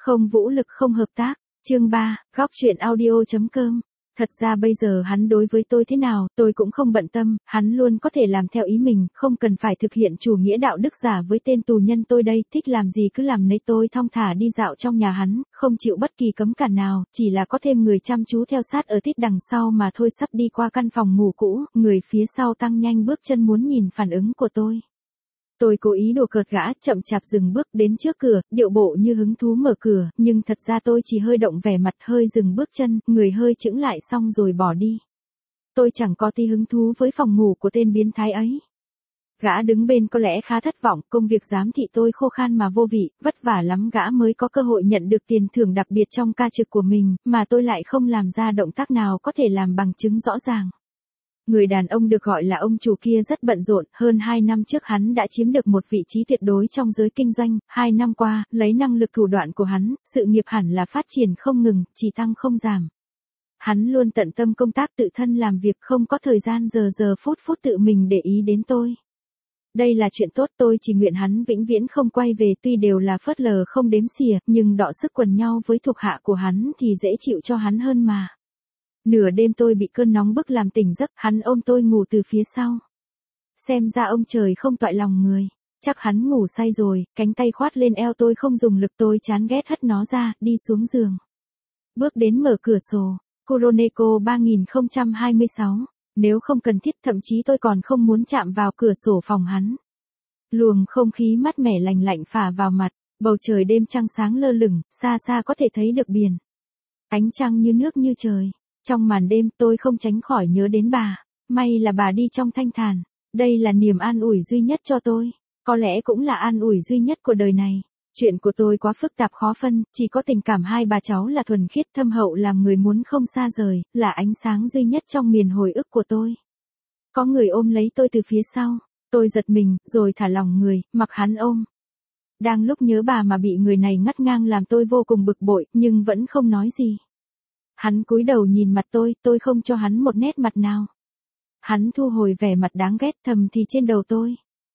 Không vũ lực không hợp tác. Chương 3, góc truyện audio.com. Thật ra bây giờ hắn đối với tôi thế nào, tôi cũng không bận tâm, hắn luôn có thể làm theo ý mình, không cần phải thực hiện chủ nghĩa đạo đức giả với tên tù nhân tôi đây, thích làm gì cứ làm nấy. Tôi thong thả đi dạo trong nhà hắn, không chịu bất kỳ cấm cản nào, chỉ là có thêm người chăm chú theo sát ở tít đằng sau mà thôi. Sắp đi qua căn phòng ngủ cũ, người phía sau tăng nhanh bước chân muốn nhìn phản ứng của tôi. Tôi cố ý đùa cợt gã, chậm chạp dừng bước đến trước cửa, điệu bộ như hứng thú mở cửa, nhưng thật ra tôi chỉ hơi động vẻ mặt, hơi dừng bước chân, người hơi chững lại xong rồi bỏ đi. Tôi chẳng có tí hứng thú với phòng ngủ của tên biến thái ấy. Gã đứng bên có lẽ khá thất vọng, công việc giám thị tôi khô khan mà vô vị, vất vả lắm gã mới có cơ hội nhận được tiền thưởng đặc biệt trong ca trực của mình, mà tôi lại không làm ra động tác nào có thể làm bằng chứng rõ ràng. Người đàn ông được gọi là ông chủ kia rất bận rộn, hơn 2 năm trước hắn đã chiếm được một vị trí tuyệt đối trong giới kinh doanh, 2 năm qua, lấy năng lực thủ đoạn của hắn, sự nghiệp hẳn là phát triển không ngừng, chỉ tăng không giảm. Hắn luôn tận tâm công tác tự thân làm việc, không có thời gian giờ phút tự mình để ý đến tôi. Đây là chuyện tốt, tôi chỉ nguyện hắn vĩnh viễn không quay về, tuy đều là phớt lờ không đếm xỉa, nhưng đọ sức quần nhau với thuộc hạ của hắn thì dễ chịu cho hắn hơn mà. Nửa đêm tôi bị cơn nóng bức làm tỉnh giấc, hắn ôm tôi ngủ từ phía sau. Xem ra ông trời không toại lòng người, chắc hắn ngủ say rồi, cánh tay khoát lên eo tôi không dùng lực, tôi chán ghét hất nó ra, đi xuống giường. Bước đến mở cửa sổ, Kuroneko 3026, nếu không cần thiết thậm chí tôi còn không muốn chạm vào cửa sổ phòng hắn. Luồng không khí mát mẻ lành lạnh phả vào mặt, bầu trời đêm trăng sáng lơ lửng, xa xa có thể thấy được biển. Ánh trăng như nước như trời. Trong màn đêm tôi không tránh khỏi nhớ đến bà, may là bà đi trong thanh thản, đây là niềm an ủi duy nhất cho tôi, có lẽ cũng là an ủi duy nhất của đời này. Chuyện của tôi quá phức tạp khó phân, chỉ có tình cảm hai bà cháu là thuần khiết thâm hậu làm người muốn không xa rời, là ánh sáng duy nhất trong miền hồi ức của tôi. Có người ôm lấy tôi từ phía sau, tôi giật mình, rồi thả lỏng người, mặc hắn ôm. Đang lúc nhớ bà mà bị người này ngắt ngang làm tôi vô cùng bực bội, nhưng vẫn không nói gì. Hắn cúi đầu nhìn mặt tôi không cho hắn một nét mặt nào. Hắn thu hồi vẻ mặt đáng ghét, thầm thì trên đầu tôi.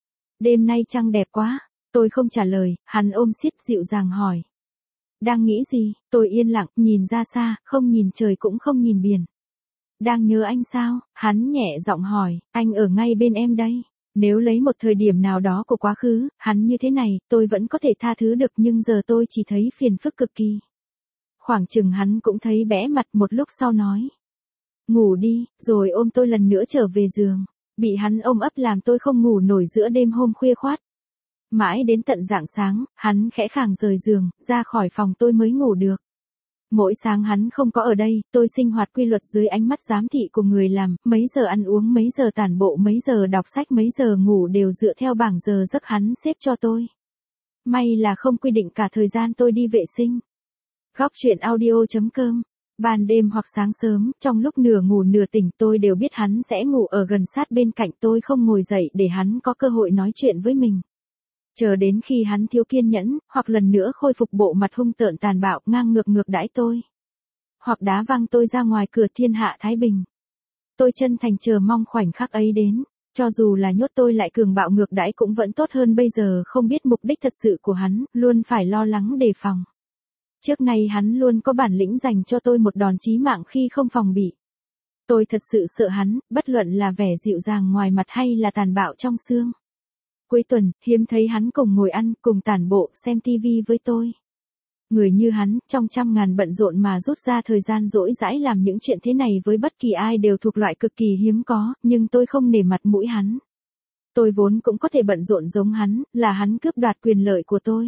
Đêm nay trăng đẹp quá, tôi không trả lời, hắn ôm siết dịu dàng hỏi. Đang nghĩ gì? Tôi yên lặng, nhìn ra xa, không nhìn trời cũng không nhìn biển. Đang nhớ anh sao? Hắn nhẹ giọng hỏi, anh ở ngay bên em đây. Nếu lấy một thời điểm nào đó của quá khứ, hắn như thế này, tôi vẫn có thể tha thứ được, nhưng giờ tôi chỉ thấy phiền phức cực kỳ. Khoảng chừng hắn cũng thấy bẽ mặt, một lúc sau nói. Ngủ đi, rồi ôm tôi lần nữa trở về giường. Bị hắn ôm ấp làm tôi không ngủ nổi giữa đêm hôm khuya khoắt. Mãi đến tận rạng sáng, hắn khẽ khàng rời giường, ra khỏi phòng tôi mới ngủ được. Mỗi sáng hắn không có ở đây, tôi sinh hoạt quy luật dưới ánh mắt giám thị của người làm, mấy giờ ăn uống, mấy giờ tản bộ, mấy giờ đọc sách, mấy giờ ngủ đều dựa theo bảng giờ giấc hắn xếp cho tôi. May là không quy định cả thời gian tôi đi vệ sinh. Góc truyện audio.com. Ban đêm hoặc sáng sớm, trong lúc nửa ngủ nửa tỉnh, tôi đều biết hắn sẽ ngủ ở gần sát bên cạnh, tôi không ngồi dậy để hắn có cơ hội nói chuyện với mình. Chờ đến khi hắn thiếu kiên nhẫn, hoặc lần nữa khôi phục bộ mặt hung tợn tàn bạo, ngang ngược đãi tôi. Hoặc đá văng tôi ra ngoài cửa thiên hạ thái bình. Tôi chân thành chờ mong khoảnh khắc ấy đến. Cho dù là nhốt tôi lại cường bạo ngược đãi cũng vẫn tốt hơn bây giờ không biết mục đích thật sự của hắn, luôn phải lo lắng đề phòng. Trước nay hắn luôn có bản lĩnh dành cho tôi một đòn chí mạng khi không phòng bị. Tôi thật sự sợ hắn, bất luận là vẻ dịu dàng ngoài mặt hay là tàn bạo trong xương. Cuối tuần, hiếm thấy hắn cùng ngồi ăn, cùng tản bộ, xem tivi với tôi. Người như hắn, trong trăm ngàn bận rộn mà rút ra thời gian rỗi rãi làm những chuyện thế này với bất kỳ ai đều thuộc loại cực kỳ hiếm có, nhưng tôi không nể mặt mũi hắn. Tôi vốn cũng có thể bận rộn giống hắn, là hắn cướp đoạt quyền lợi của tôi.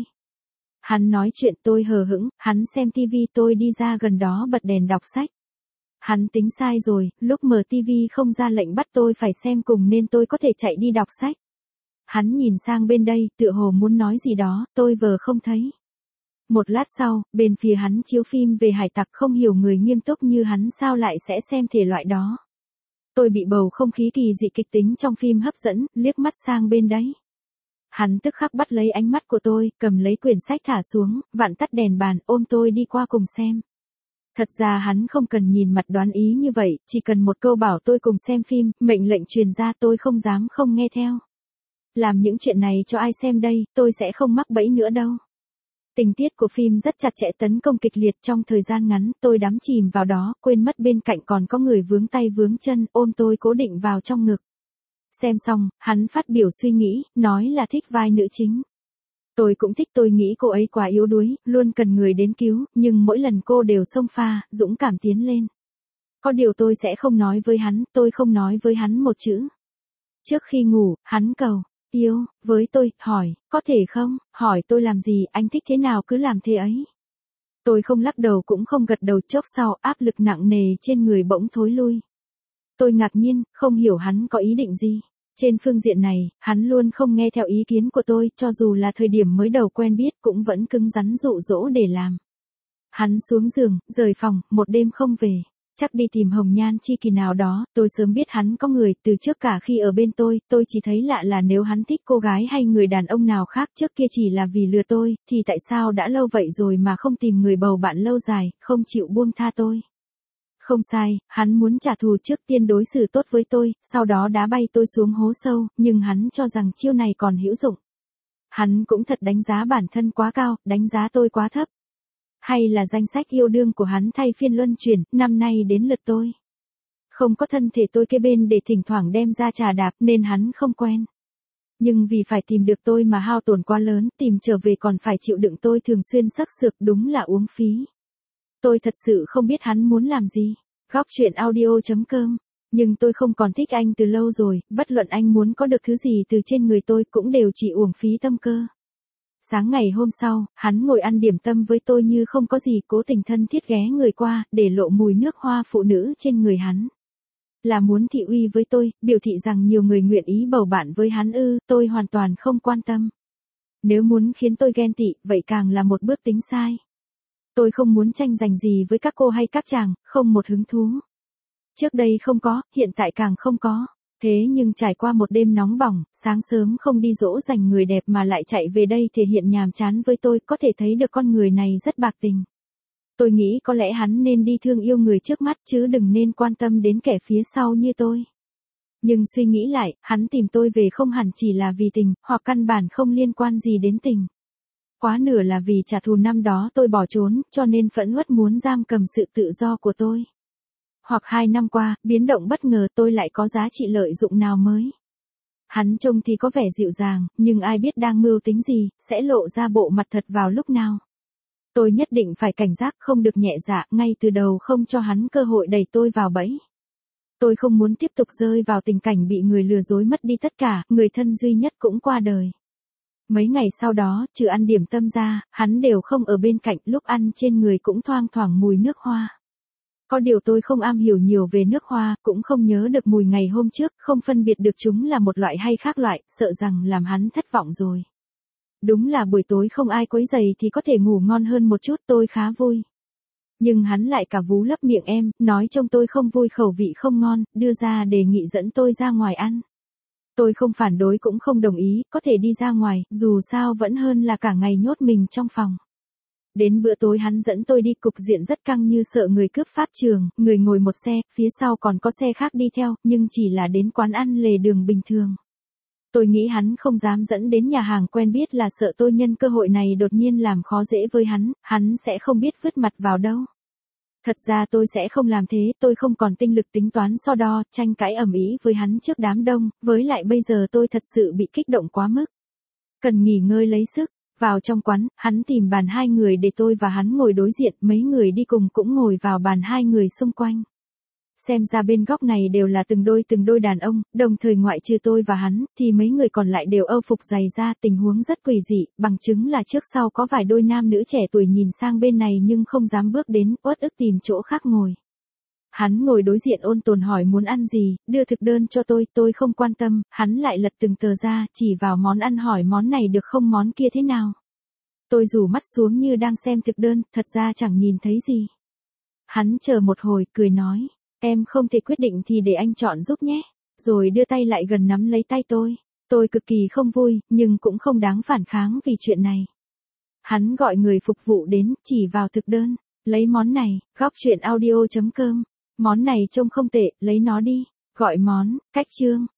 Hắn nói chuyện tôi hờ hững, hắn xem tivi tôi đi ra gần đó bật đèn đọc sách. Hắn tính sai rồi, lúc mở tivi không ra lệnh bắt tôi phải xem cùng nên tôi có thể chạy đi đọc sách. Hắn nhìn sang bên đây, tựa hồ muốn nói gì đó, tôi vờ không thấy. Một lát sau, bên phía hắn chiếu phim về hải tặc, không hiểu người nghiêm túc như hắn sao lại sẽ xem thể loại đó. Tôi bị bầu không khí kỳ dị kịch tính trong phim hấp dẫn, liếc mắt sang bên đấy. Hắn tức khắc bắt lấy ánh mắt của tôi, cầm lấy quyển sách thả xuống, vặn tắt đèn bàn, ôm tôi đi qua cùng xem. Thật ra hắn không cần nhìn mặt đoán ý như vậy, chỉ cần một câu bảo tôi cùng xem phim, mệnh lệnh truyền ra tôi không dám không nghe theo. Làm những chuyện này cho ai xem đây, tôi sẽ không mắc bẫy nữa đâu. Tình tiết của phim rất chặt chẽ, tấn công kịch liệt, trong thời gian ngắn, tôi đắm chìm vào đó, quên mất bên cạnh còn có người vướng tay vướng chân, ôm tôi cố định vào trong ngực. Xem xong, hắn phát biểu suy nghĩ, nói là thích vai nữ chính. Tôi cũng thích, tôi nghĩ cô ấy quá yếu đuối, luôn cần người đến cứu, nhưng mỗi lần cô đều xông pha, dũng cảm tiến lên. Có điều tôi sẽ không nói với hắn, tôi không nói với hắn một chữ. Trước khi ngủ, hắn cầu yêu với tôi, hỏi, có thể không, hỏi tôi làm gì, anh thích thế nào cứ làm thế ấy. Tôi không lắc đầu cũng không gật đầu, chốc sau, áp lực nặng nề trên người bỗng thối lui. Tôi ngạc nhiên, không hiểu hắn có ý định gì. Trên phương diện này, hắn luôn không nghe theo ý kiến của tôi, cho dù là thời điểm mới đầu quen biết cũng vẫn cứng rắn dụ dỗ để làm. Hắn xuống giường, rời phòng, một đêm không về. Chắc đi tìm hồng nhan chi kỷ nào đó, tôi sớm biết hắn có người, từ trước cả khi ở bên tôi chỉ thấy lạ là nếu hắn thích cô gái hay người đàn ông nào khác trước kia chỉ là vì lừa tôi, thì tại sao đã lâu vậy rồi mà không tìm người bầu bạn lâu dài, không chịu buông tha tôi. Không sai, hắn muốn trả thù, trước tiên đối xử tốt với tôi, sau đó đá bay tôi xuống hố sâu, nhưng hắn cho rằng chiêu này còn hữu dụng. Hắn cũng thật đánh giá bản thân quá cao, đánh giá tôi quá thấp. Hay là danh sách yêu đương của hắn thay phiên luân chuyển, năm nay đến lượt tôi. Không có thân thể tôi kế bên để thỉnh thoảng đem ra trà đạp nên hắn không quen. Nhưng vì phải tìm được tôi mà hao tổn quá lớn, tìm trở về còn phải chịu đựng tôi thường xuyên sắc sược, đúng là uống phí. Tôi thật sự không biết hắn muốn làm gì. Góc truyện audio.com. Nhưng tôi không còn thích anh từ lâu rồi, bất luận anh muốn có được thứ gì từ trên người tôi cũng đều chỉ uổng phí tâm cơ. Sáng ngày hôm sau, hắn ngồi ăn điểm tâm với tôi như không có gì, cố tình thân thiết ghé người qua, để lộ mùi nước hoa phụ nữ trên người hắn. Là muốn thị uy với tôi, biểu thị rằng nhiều người nguyện ý bầu bạn với hắn ư, tôi hoàn toàn không quan tâm. Nếu muốn khiến tôi ghen tị, vậy càng là một bước tính sai. Tôi không muốn tranh giành gì với các cô hay các chàng, không một hứng thú. Trước đây không có, hiện tại càng không có. Thế nhưng trải qua một đêm nóng bỏng, sáng sớm không đi dỗ dành người đẹp mà lại chạy về đây thể hiện nhàm chán với tôi, có thể thấy được con người này rất bạc tình. Tôi nghĩ có lẽ hắn nên đi thương yêu người trước mắt chứ đừng nên quan tâm đến kẻ phía sau như tôi. Nhưng suy nghĩ lại, hắn tìm tôi về không hẳn chỉ là vì tình, hoặc căn bản không liên quan gì đến tình. Quá nửa là vì trả thù năm đó tôi bỏ trốn, cho nên phẫn uất muốn giam cầm sự tự do của tôi. Hoặc 2 năm qua, biến động bất ngờ tôi lại có giá trị lợi dụng nào mới. Hắn trông thì có vẻ dịu dàng, nhưng ai biết đang mưu tính gì, sẽ lộ ra bộ mặt thật vào lúc nào. Tôi nhất định phải cảnh giác, không được nhẹ dạ, ngay từ đầu không cho hắn cơ hội đẩy tôi vào bẫy. Tôi không muốn tiếp tục rơi vào tình cảnh bị người lừa dối mất đi tất cả, người thân duy nhất cũng qua đời. Mấy ngày sau đó, trừ ăn điểm tâm ra, hắn đều không ở bên cạnh, lúc ăn trên người cũng thoang thoảng mùi nước hoa. Có điều tôi không am hiểu nhiều về nước hoa, cũng không nhớ được mùi ngày hôm trước, không phân biệt được chúng là một loại hay khác loại, sợ rằng làm hắn thất vọng rồi. Đúng là buổi tối không ai quấy rầy thì có thể ngủ ngon hơn một chút, tôi khá vui. Nhưng hắn lại cả vú lấp miệng em, nói trông tôi không vui, khẩu vị không ngon, đưa ra đề nghị dẫn tôi ra ngoài ăn. Tôi không phản đối cũng không đồng ý, có thể đi ra ngoài, dù sao vẫn hơn là cả ngày nhốt mình trong phòng. Đến bữa tối hắn dẫn tôi đi, cục diện rất căng như sợ người cướp pháp trường, người ngồi một xe, phía sau còn có xe khác đi theo, nhưng chỉ là đến quán ăn lề đường bình thường. Tôi nghĩ hắn không dám dẫn đến nhà hàng quen biết là sợ tôi nhân cơ hội này đột nhiên làm khó dễ với hắn sẽ không biết vứt mặt vào đâu. Thật ra tôi sẽ không làm thế, tôi không còn tinh lực tính toán so đo, tranh cãi ầm ĩ với hắn trước đám đông, với lại bây giờ tôi thật sự bị kích động quá mức. Cần nghỉ ngơi lấy sức. Vào trong quán, hắn tìm bàn 2 người để tôi và hắn ngồi đối diện, mấy người đi cùng cũng ngồi vào bàn 2 người xung quanh. Xem ra bên góc này đều là từng đôi đàn ông, đồng thời ngoại trừ tôi và hắn, thì mấy người còn lại đều âu phục dày da, tình huống rất quỷ dị, bằng chứng là trước sau có vài đôi nam nữ trẻ tuổi nhìn sang bên này nhưng không dám bước đến, uất ức tìm chỗ khác ngồi. Hắn ngồi đối diện ôn tồn hỏi muốn ăn gì, đưa thực đơn cho tôi không quan tâm, hắn lại lật từng tờ ra, chỉ vào món ăn hỏi món này được không, món kia thế nào. Tôi rủ mắt xuống như đang xem thực đơn, thật ra chẳng nhìn thấy gì. Hắn chờ một hồi, cười nói, em không thể quyết định thì để anh chọn giúp nhé, rồi đưa tay lại gần nắm lấy tay tôi. Tôi cực kỳ không vui, nhưng cũng không đáng phản kháng vì chuyện này. Hắn gọi người phục vụ đến, chỉ vào thực đơn, lấy món này, góc truyện audio.com. Món này trông không tệ, lấy nó đi. Gọi món, cách chương.